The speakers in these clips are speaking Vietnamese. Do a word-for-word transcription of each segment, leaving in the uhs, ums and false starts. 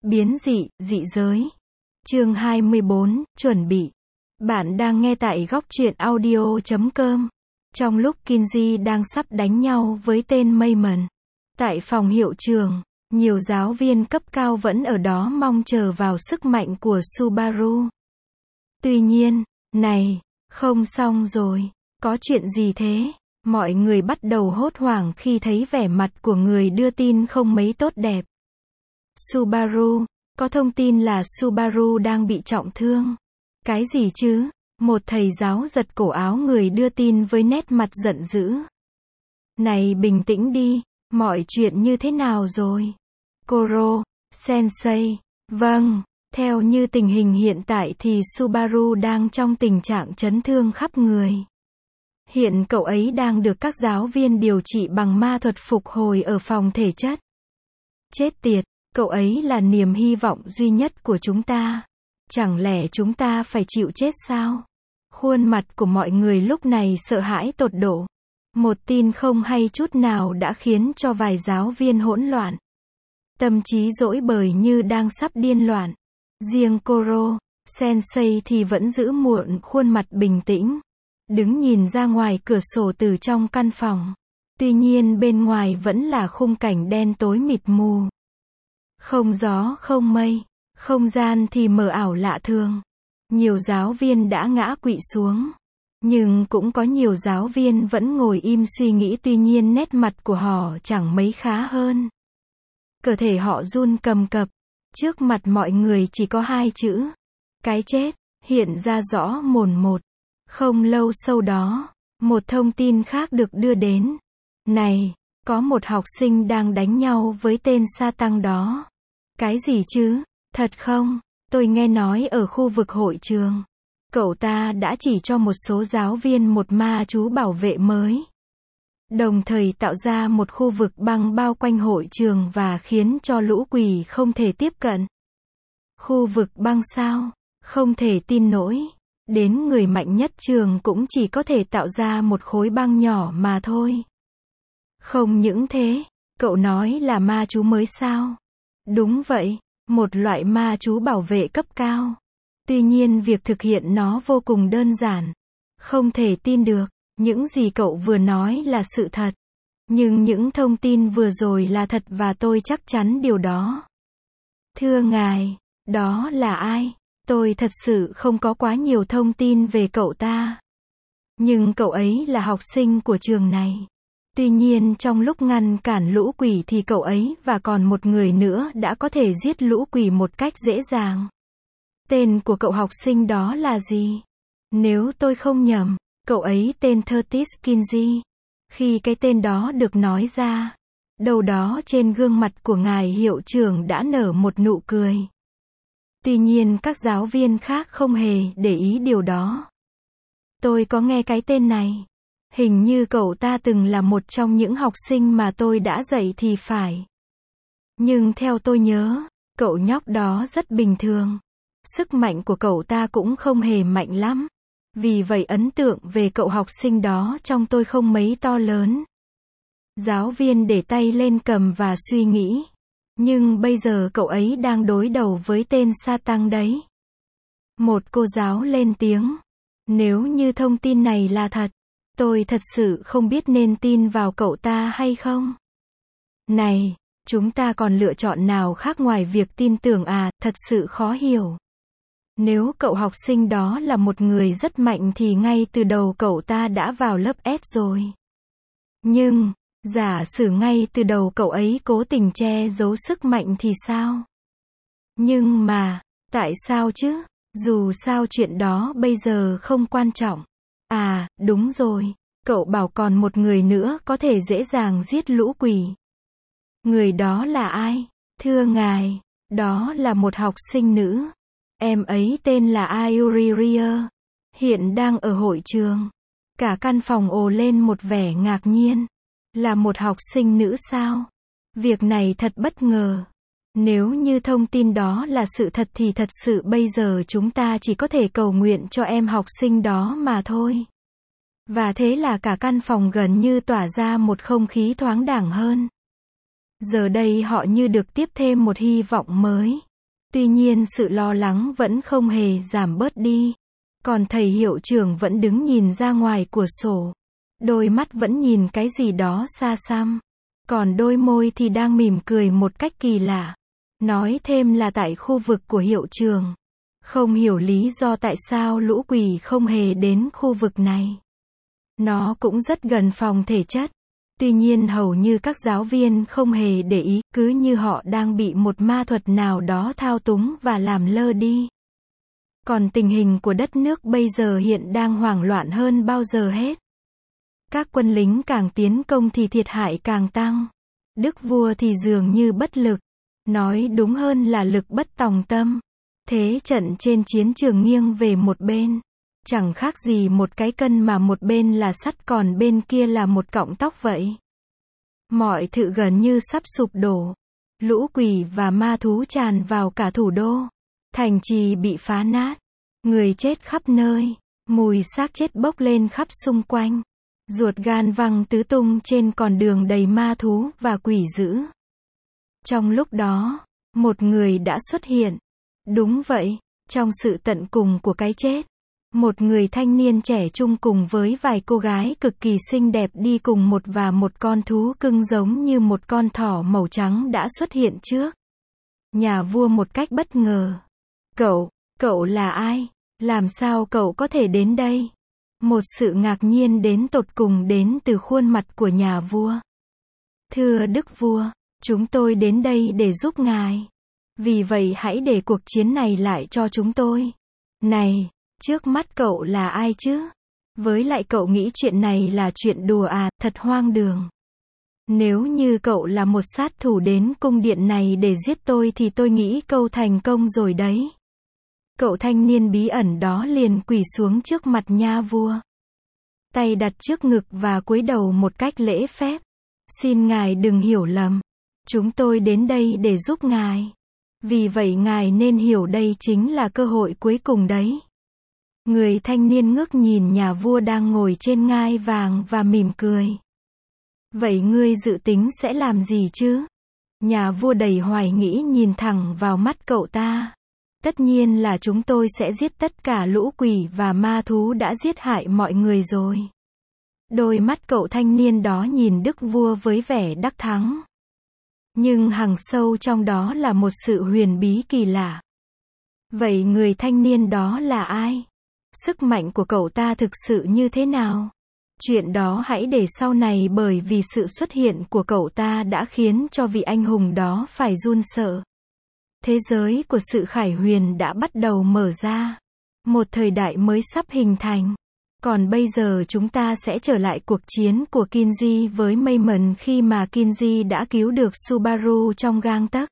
Biến dị, dị giới. Chương hai mươi bốn, chuẩn bị. Bạn đang nghe tại góc truyện audio chấm com. Trong lúc Kinji đang sắp đánh nhau với tên Mayman, tại phòng hiệu trường, nhiều giáo viên cấp cao vẫn ở đó mong chờ vào sức mạnh của Subaru. Tuy nhiên, này, không xong rồi, có chuyện gì thế? Mọi người bắt đầu hốt hoảng khi thấy vẻ mặt của người đưa tin không mấy tốt đẹp. Subaru, có thông tin là Subaru đang bị trọng thương. Cái gì chứ? Một thầy giáo giật cổ áo người đưa tin với nét mặt giận dữ. Này bình tĩnh đi, mọi chuyện như thế nào rồi? Koro, Sensei, vâng, theo như tình hình hiện tại thì Subaru đang trong tình trạng chấn thương khắp người. Hiện cậu ấy đang được các giáo viên điều trị bằng ma thuật phục hồi ở phòng thể chất. Chết tiệt, cậu ấy là niềm hy vọng duy nhất của chúng ta. Chẳng lẽ chúng ta phải chịu chết sao? Khuôn mặt của mọi người lúc này sợ hãi tột độ. Một tin không hay chút nào đã khiến cho vài giáo viên hỗn loạn. Tâm trí dỗi bời như đang sắp điên loạn. Riêng Koro, Sensei thì vẫn giữ muộn khuôn mặt bình tĩnh. Đứng nhìn ra ngoài cửa sổ từ trong căn phòng. Tuy nhiên bên ngoài vẫn là khung cảnh đen tối mịt mù. Không gió không mây, không gian thì mờ ảo lạ thường. Nhiều giáo viên đã ngã quỵ xuống. Nhưng cũng có nhiều giáo viên vẫn ngồi im suy nghĩ, tuy nhiên nét mặt của họ chẳng mấy khá hơn. Cơ thể họ run cầm cập. Trước mặt mọi người chỉ có hai chữ. Cái chết, hiện ra rõ mồn một. Không lâu sau đó, một thông tin khác được đưa đến. Này, có một học sinh đang đánh nhau với tên sa tăng đó. Cái gì chứ? Thật không? Tôi nghe nói ở khu vực hội trường, cậu ta đã chỉ cho một số giáo viên một ma chú bảo vệ mới. Đồng thời tạo ra một khu vực băng bao quanh hội trường và khiến cho lũ quỷ không thể tiếp cận. Khu vực băng sao? Không thể tin nổi. Đến người mạnh nhất trường cũng chỉ có thể tạo ra một khối băng nhỏ mà thôi. Không những thế, cậu nói là ma chú mới sao? Đúng vậy, một loại ma chú bảo vệ cấp cao. Tuy nhiên việc thực hiện nó vô cùng đơn giản. Không thể tin được, những gì cậu vừa nói là sự thật. Nhưng những thông tin vừa rồi là thật và tôi chắc chắn điều đó. Thưa ngài, đó là ai? Tôi thật sự không có quá nhiều thông tin về cậu ta. Nhưng cậu ấy là học sinh của trường này. Tuy nhiên trong lúc ngăn cản lũ quỷ thì cậu ấy và còn một người nữa đã có thể giết lũ quỷ một cách dễ dàng. Tên của cậu học sinh đó là gì? Nếu tôi không nhầm, cậu ấy tên Curtis Kinji. Khi cái tên đó được nói ra, đâu đó trên gương mặt của ngài hiệu trưởng đã nở một nụ cười. Tuy nhiên các giáo viên khác không hề để ý điều đó. Tôi có nghe cái tên này. Hình như cậu ta từng là một trong những học sinh mà tôi đã dạy thì phải. Nhưng theo tôi nhớ, cậu nhóc đó rất bình thường. Sức mạnh của cậu ta cũng không hề mạnh lắm. Vì vậy ấn tượng về cậu học sinh đó trong tôi không mấy to lớn. Giáo viên để tay lên cầm và suy nghĩ. Nhưng bây giờ cậu ấy đang đối đầu với tên sa tăng đấy. Một cô giáo lên tiếng. Nếu như thông tin này là thật, tôi thật sự không biết nên tin vào cậu ta hay không. Này, chúng ta còn lựa chọn nào khác ngoài việc tin tưởng à, thật sự khó hiểu. Nếu cậu học sinh đó là một người rất mạnh thì ngay từ đầu cậu ta đã vào lớp S rồi. Nhưng, giả sử ngay từ đầu cậu ấy cố tình che giấu sức mạnh thì sao? Nhưng mà, tại sao chứ? Dù sao chuyện đó bây giờ không quan trọng. À, đúng rồi, cậu bảo còn một người nữa có thể dễ dàng giết lũ quỷ. Người đó là ai? Thưa ngài, đó là một học sinh nữ. Em ấy tên là Ayuri Ria. Hiện đang ở hội trường. Cả căn phòng ồ lên một vẻ ngạc nhiên. Là một học sinh nữ sao? Việc này thật bất ngờ. Nếu như thông tin đó là sự thật thì thật sự bây giờ chúng ta chỉ có thể cầu nguyện cho em học sinh đó mà thôi. Và thế là cả căn phòng gần như tỏa ra một không khí thoáng đãng hơn. Giờ đây họ như được tiếp thêm một hy vọng mới. Tuy nhiên sự lo lắng vẫn không hề giảm bớt đi. Còn thầy hiệu trưởng vẫn đứng nhìn ra ngoài cửa sổ. Đôi mắt vẫn nhìn cái gì đó xa xăm. Còn đôi môi thì đang mỉm cười một cách kỳ lạ. Nói thêm là tại khu vực của hiệu trường. Không hiểu lý do tại sao lũ quỷ không hề đến khu vực này. Nó cũng rất gần phòng thể chất. Tuy nhiên hầu như các giáo viên không hề để ý, cứ như họ đang bị một ma thuật nào đó thao túng và làm lơ đi. Còn tình hình của đất nước bây giờ hiện đang hoảng loạn hơn bao giờ hết. Các quân lính càng tiến công thì thiệt hại càng tăng. Đức vua thì dường như bất lực. Nói đúng hơn là lực bất tòng tâm. Thế trận trên chiến trường nghiêng về một bên. Chẳng khác gì một cái cân mà một bên là sắt còn bên kia là một cọng tóc vậy. Mọi thứ gần như sắp sụp đổ. Lũ quỷ và ma thú tràn vào cả thủ đô. Thành trì bị phá nát. Người chết khắp nơi. Mùi xác chết bốc lên khắp xung quanh. Ruột gan văng tứ tung trên con đường đầy ma thú và quỷ dữ. Trong lúc đó, một người đã xuất hiện. Đúng vậy, trong sự tận cùng của cái chết. Một người thanh niên trẻ trung cùng với vài cô gái cực kỳ xinh đẹp đi cùng một và một con thú cưng giống như một con thỏ màu trắng đã xuất hiện trước nhà vua một cách bất ngờ. Cậu, cậu là ai? Làm sao cậu có thể đến đây? Một sự ngạc nhiên đến tột cùng đến từ khuôn mặt của nhà vua. Thưa đức vua, chúng tôi đến đây để giúp ngài. Vì vậy hãy để cuộc chiến này lại cho chúng tôi. Này, trước mắt cậu là ai chứ? Với lại cậu nghĩ chuyện này là chuyện đùa à, thật hoang đường. Nếu như cậu là một sát thủ đến cung điện này để giết tôi thì tôi nghĩ câu thành công rồi đấy. Cậu thanh niên bí ẩn đó liền quỳ xuống trước mặt nha vua. Tay đặt trước ngực và cúi đầu một cách lễ phép. Xin ngài đừng hiểu lầm. Chúng tôi đến đây để giúp ngài. Vì vậy ngài nên hiểu đây chính là cơ hội cuối cùng đấy. Người thanh niên ngước nhìn nhà vua đang ngồi trên ngai vàng và mỉm cười. Vậy ngươi dự tính sẽ làm gì chứ? Nhà vua đầy hoài nghĩ nhìn thẳng vào mắt cậu ta. Tất nhiên là chúng tôi sẽ giết tất cả lũ quỷ và ma thú đã giết hại mọi người rồi. Đôi mắt cậu thanh niên đó nhìn đức vua với vẻ đắc thắng. Nhưng hằng sâu trong đó là một sự huyền bí kỳ lạ. Vậy người thanh niên đó là ai? Sức mạnh của cậu ta thực sự như thế nào? Chuyện đó hãy để sau này bởi vì sự xuất hiện của cậu ta đã khiến cho vị anh hùng đó phải run sợ. Thế giới của sự khải huyền đã bắt đầu mở ra. Một thời đại mới sắp hình thành. Còn bây giờ chúng ta sẽ trở lại cuộc chiến của Kinji với Mayman khi mà Kinji đã cứu được Subaru trong gang tấc.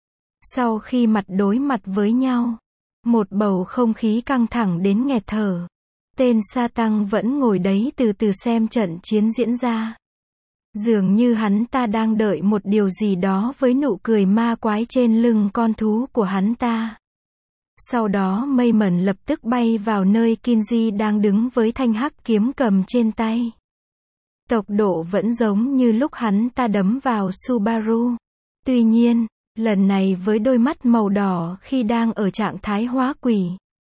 Sau khi mặt đối mặt với nhau, một bầu không khí căng thẳng đến nghẹt thở. Tên sa tăng vẫn ngồi đấy từ từ xem trận chiến diễn ra. Dường như hắn ta đang đợi một điều gì đó với nụ cười ma quái trên lưng con thú của hắn ta. Sau đó Mayman lập tức bay vào nơi Kinji đang đứng với thanh hắc kiếm cầm trên tay. Tốc độ vẫn giống như lúc hắn ta đấm vào Subaru. Tuy nhiên, lần này với đôi mắt màu đỏ khi đang ở trạng thái hóa quỷ.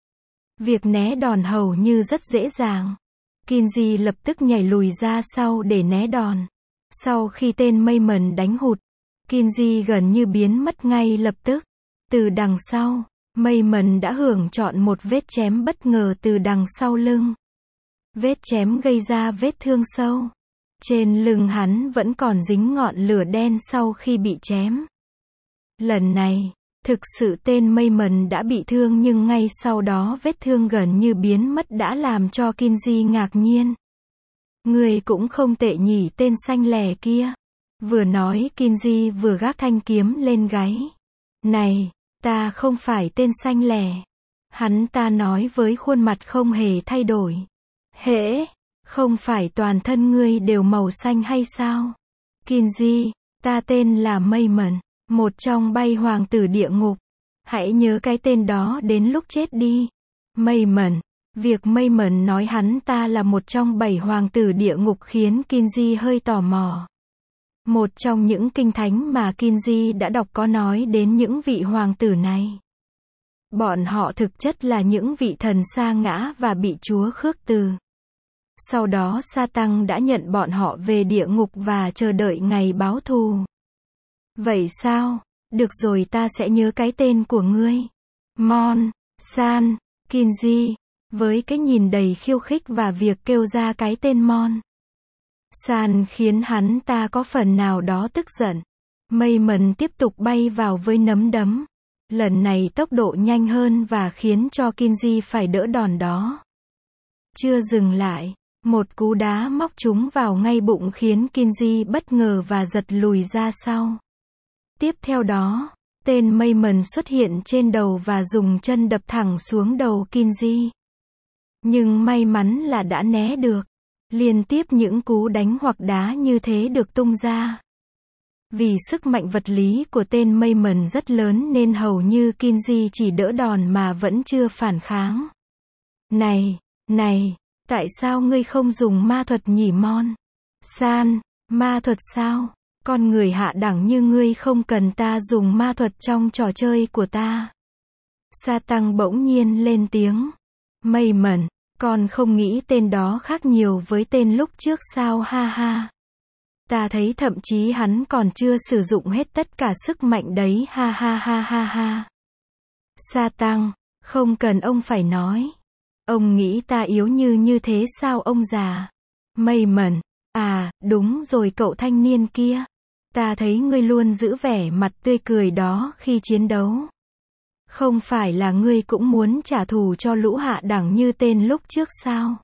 Việc né đòn hầu như rất dễ dàng. Kinji lập tức nhảy lùi ra sau để né đòn. Sau khi tên Mayman đánh hụt, Kinji gần như biến mất ngay lập tức. Từ đằng sau, Mayman đã hưởng trọn một vết chém bất ngờ từ đằng sau lưng. Vết chém gây ra vết thương sâu. Trên lưng hắn vẫn còn dính ngọn lửa đen sau khi bị chém. Lần này, thực sự tên Mayman đã bị thương nhưng ngay sau đó vết thương gần như biến mất đã làm cho Kinji ngạc nhiên. Người cũng không tệ nhỉ tên xanh lè kia. Vừa nói Kinji vừa gác thanh kiếm lên gáy. Này, ta không phải tên xanh lè. Hắn ta nói với khuôn mặt không hề thay đổi. Hễ, không phải toàn thân ngươi đều màu xanh hay sao? Kinji, ta tên là Mayman, một trong bay hoàng tử địa ngục. Hãy nhớ cái tên đó đến lúc chết đi. Mayman. Việc Mayman nói hắn ta là một trong bảy hoàng tử địa ngục khiến Kinji hơi tò mò. Một trong những kinh thánh mà Kinji đã đọc có nói đến những vị hoàng tử này. Bọn họ thực chất là những vị thần sa ngã và bị Chúa khước từ. Sau đó Sa-tăng đã nhận bọn họ về địa ngục và chờ đợi ngày báo thù. Vậy sao? Được rồi, ta sẽ nhớ cái tên của ngươi. Mon, San, Kinji. Với cái nhìn đầy khiêu khích và việc kêu ra cái tên Mon, San khiến hắn ta có phần nào đó tức giận. Mây mần tiếp tục bay vào với nấm đấm. Lần này tốc độ nhanh hơn và khiến cho Kinji phải đỡ đòn đó. Chưa dừng lại, một cú đá móc chúng vào ngay bụng khiến Kinji bất ngờ và giật lùi ra sau. Tiếp theo đó, tên mây mần xuất hiện trên đầu và dùng chân đập thẳng xuống đầu Kinji. Nhưng may mắn là đã né được. Liên tiếp những cú đánh hoặc đá như thế được tung ra. Vì sức mạnh vật lý của tên mây mần rất lớn nên hầu như Kinji chỉ đỡ đòn mà vẫn chưa phản kháng. Này, này, tại sao ngươi không dùng ma thuật nhỉ Mon? San, ma thuật sao? Con người hạ đẳng như ngươi không cần ta dùng ma thuật trong trò chơi của ta. Sa-tăng bỗng nhiên lên tiếng. Mây mần, con không nghĩ tên đó khác nhiều với tên lúc trước sao ha ha. Ta thấy thậm chí hắn còn chưa sử dụng hết tất cả sức mạnh đấy ha ha ha ha ha. Sa-tăng, không cần ông phải nói. Ông nghĩ ta yếu như như thế sao ông già? Mây mần, à, đúng rồi cậu thanh niên kia. Ta thấy ngươi luôn giữ vẻ mặt tươi cười đó khi chiến đấu. Không phải là ngươi cũng muốn trả thù cho lũ hạ đẳng như tên lúc trước sao?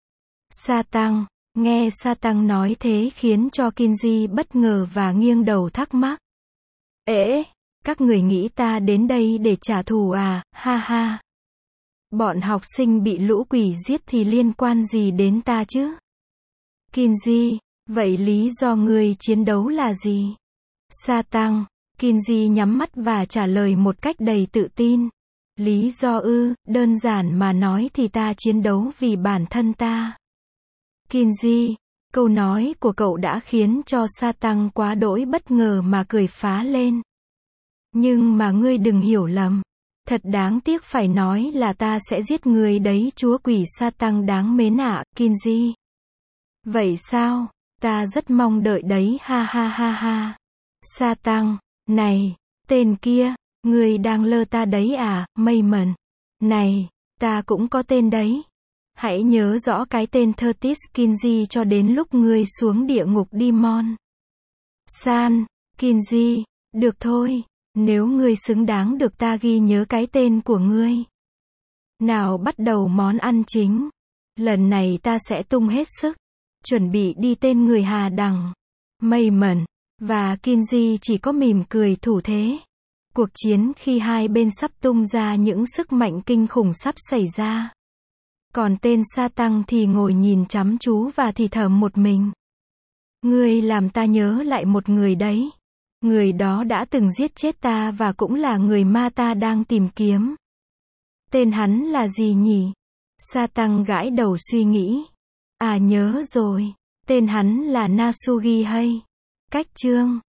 Sa-tăng, nghe Sa-tăng nói thế khiến cho Kinji bất ngờ và nghiêng đầu thắc mắc. Ế, các người nghĩ ta đến đây để trả thù à, ha ha. Bọn học sinh bị lũ quỷ giết thì liên quan gì đến ta chứ? Kinji, vậy lý do ngươi chiến đấu là gì? Sa-tăng, Kinji nhắm mắt và trả lời một cách đầy tự tin. Lý do ư, đơn giản mà nói thì ta chiến đấu vì bản thân ta. Kinji, câu nói của cậu đã khiến cho Sa-tăng quá đỗi bất ngờ mà cười phá lên. Nhưng mà ngươi đừng hiểu lầm. Thật đáng tiếc phải nói là ta sẽ giết ngươi đấy chúa quỷ Sa-tăng đáng mến ạ, Kinji. Vậy sao? Ta rất mong đợi đấy ha ha ha ha. Sa-tăng, này, tên kia, ngươi đang lơ ta đấy à, mây mần. Này, ta cũng có tên đấy. Hãy nhớ rõ cái tên Curtis Kinji cho đến lúc ngươi xuống địa ngục đi Mon. San, Kinji, được thôi, nếu ngươi xứng đáng được ta ghi nhớ cái tên của ngươi. Nào bắt đầu món ăn chính. Lần này ta sẽ tung hết sức. Chuẩn bị đi tên người hà đẳng. Mây mần và Kinji chỉ có mỉm cười thủ thế. Cuộc chiến khi hai bên sắp tung ra những sức mạnh kinh khủng sắp xảy ra. Còn tên Sa-tăng thì ngồi nhìn chăm chú và thì thầm một mình. Ngươi làm ta nhớ lại một người đấy. Người đó đã từng giết chết ta và cũng là người ma ta đang tìm kiếm. Tên hắn là gì nhỉ? Sa-tăng gãi đầu suy nghĩ. À nhớ rồi. Tên hắn là Nasugi hay. Cách chương